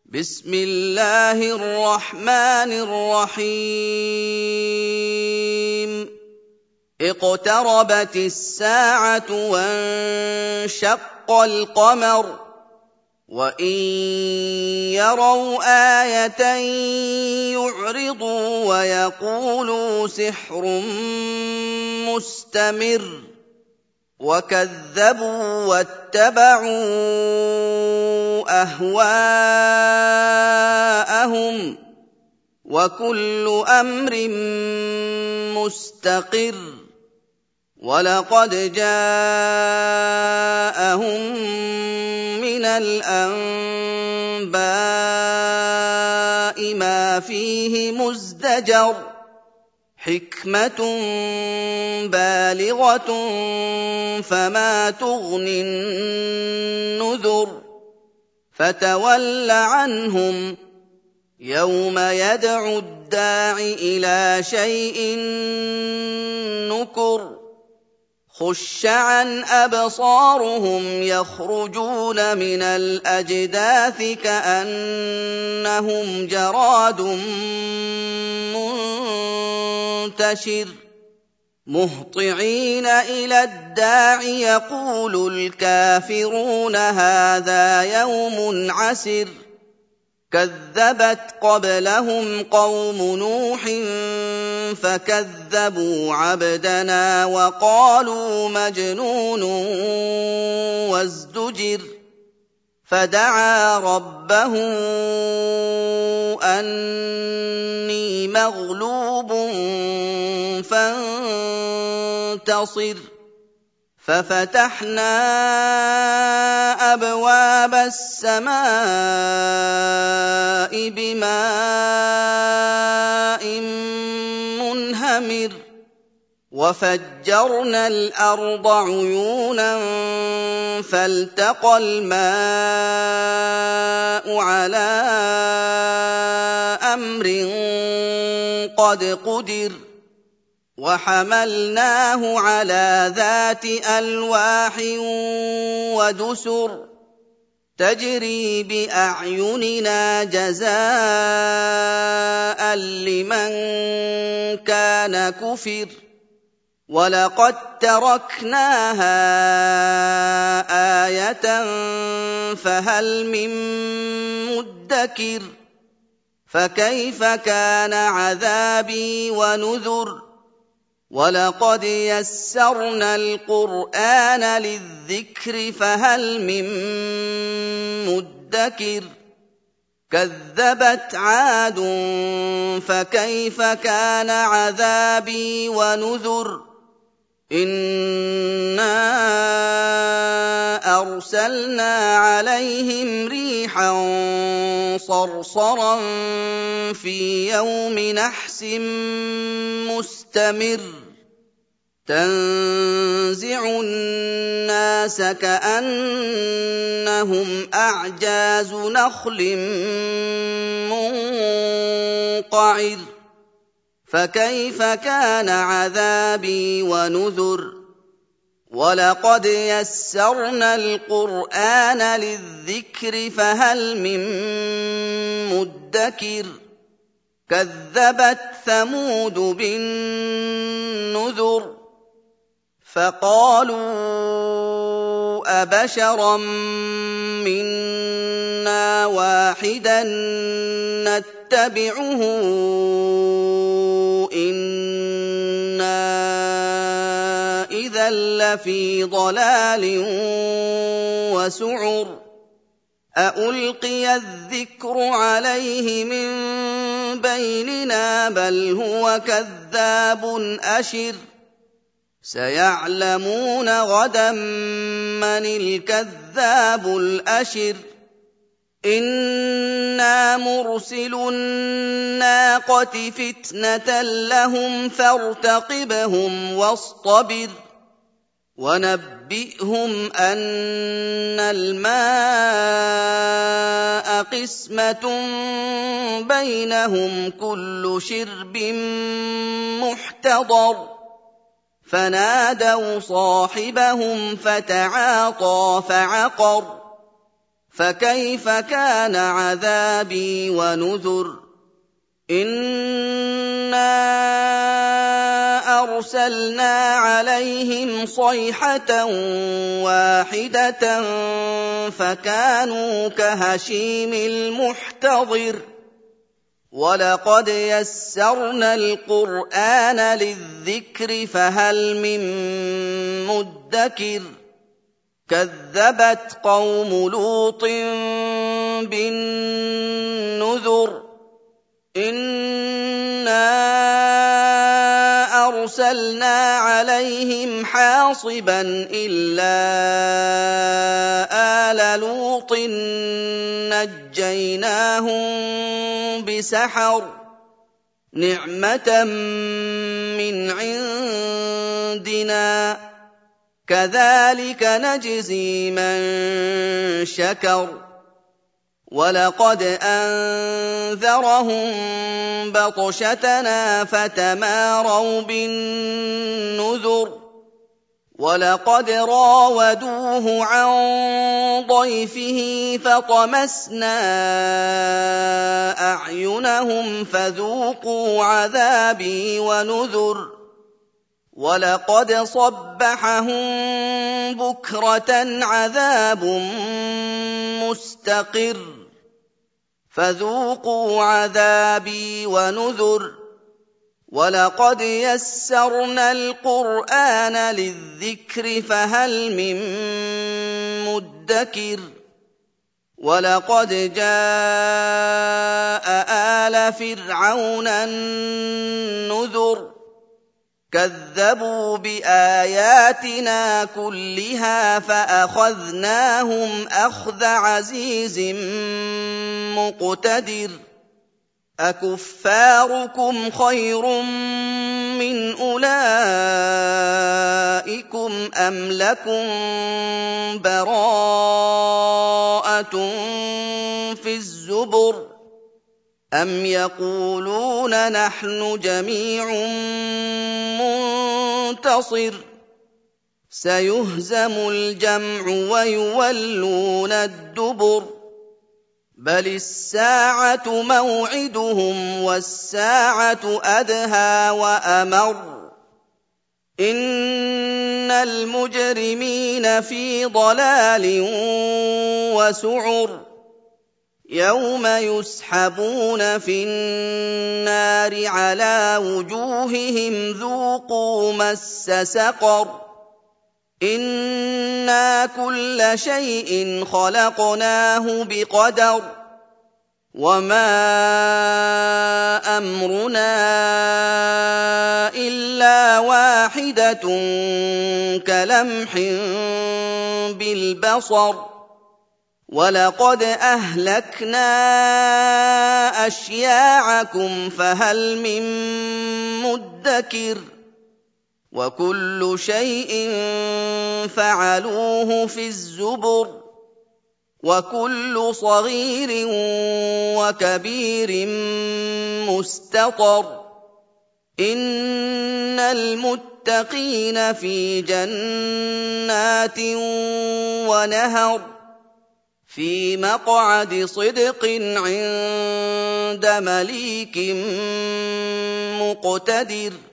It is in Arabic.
بسم الله الرحمن الرحيم اقتربت الساعة وانشق القمر وإن يروا آية يعرضوا ويقولوا سحر مستمر وكذبوا واتبعوا أهواءهم وكل أمر مستقر ولقد جاءهم من الأنباء ما فيه مزدجر حكمة بالغة فما تغني النذر فتول عنهم يوم يدعو الداع إلى شيء نكر خش عن أبصارهم يخرجون من الأجداث كأنهم جراد منتشر مهطعين إلى الداع يقول الكافرون هذا يوم عسر كذبت قبلهم قوم نوح فكذبوا عبدنا وقالوا مجنون وازدجر فدعا ربه أني مغلوب فانتصر ففتحنا أبواب السماء بماء منهمر وفجرنا الأرض عيونا فالتقى الماء على أمر قد قدر وحملناه على ذات ألواح ودسر تجري بأعيننا جزاء لمن كان كفر ولقد تركناها آية فهل من مدكر فكيف كان عذابي ونذر ولقد يسرنا القرآن للذكر فهل من مدكر كذبت عاد فكيف كان عذابي ونذر إنا أرسلنا عليهم ريحا صرصرا في يوم نحس مستمر تنزع الناس كأنهم أعجاز نخل منقعر فكيف كان عذابي ونذر ولقد يسرنا القرآن للذكر فهل من مدكر كذبت ثمود بالنذر فقالوا أبشرا منا واحدا نتبعه إنا إذا لفي ضلال وسعر أألقي الذكر عليه من بيننا بل هو كذاب أشر سيعلمون غدا من الكذاب الأشر إنا مرسل الناقة فتنة لهم فارتقبهم واصطبر ونبئهم أن الماء قسمة بينهم كل شرب محتضر فنادوا صاحبهم فتعاطى فعقر فكيف كان عذابي ونذر إنا أرسلنا عليهم صيحة واحدة فكانوا كهشيم المحتضر ولقد يسرنا القرآن للذكر فهل من مدكر كذبت قوم لوط بالنذر إنا أرسلنا عليهم حاصبا إلا آل لوط نجيناهم بسحر نعمة من عندنا كذلك نجزي من شكر ولقد أنذرهم بطشتنا فتماروا بالنذر ولقد راودوه عن ضيفه فطمسنا أعينهم فذوقوا عذابي ونذر ولقد صبحهم بكرة عذاب مستقر فذوقوا عذابي ونذر ولقد يسرنا القرآن للذكر فهل من مدكر ولقد جاء آل فرعون النذر كذبوا بآياتنا كلها فأخذناهم أخذ عزيز مقتدر أكفاركم خير من أولئكم أم لكم براءة في الزبر أم يقولون نحن جميع منتصر سيهزم الجمع ويولون الدبر بل الساعة موعدهم والساعة أدهى وأمر إن المجرمين في ضلال وسعر يوم يسحبون في النار على وجوههم ذوقوا مس سقر إنا كل شيء خلقناه بقدر وما أمرنا إلا واحدة كلمح بالبصر ولقد أهلكنا أشياعكم فهل من مدكر وكل شيء فعلوه في الزبر وكل صغير وكبير مستطر إن المتقين في جنات ونهر في مقعد صدق عند مليك مقتدر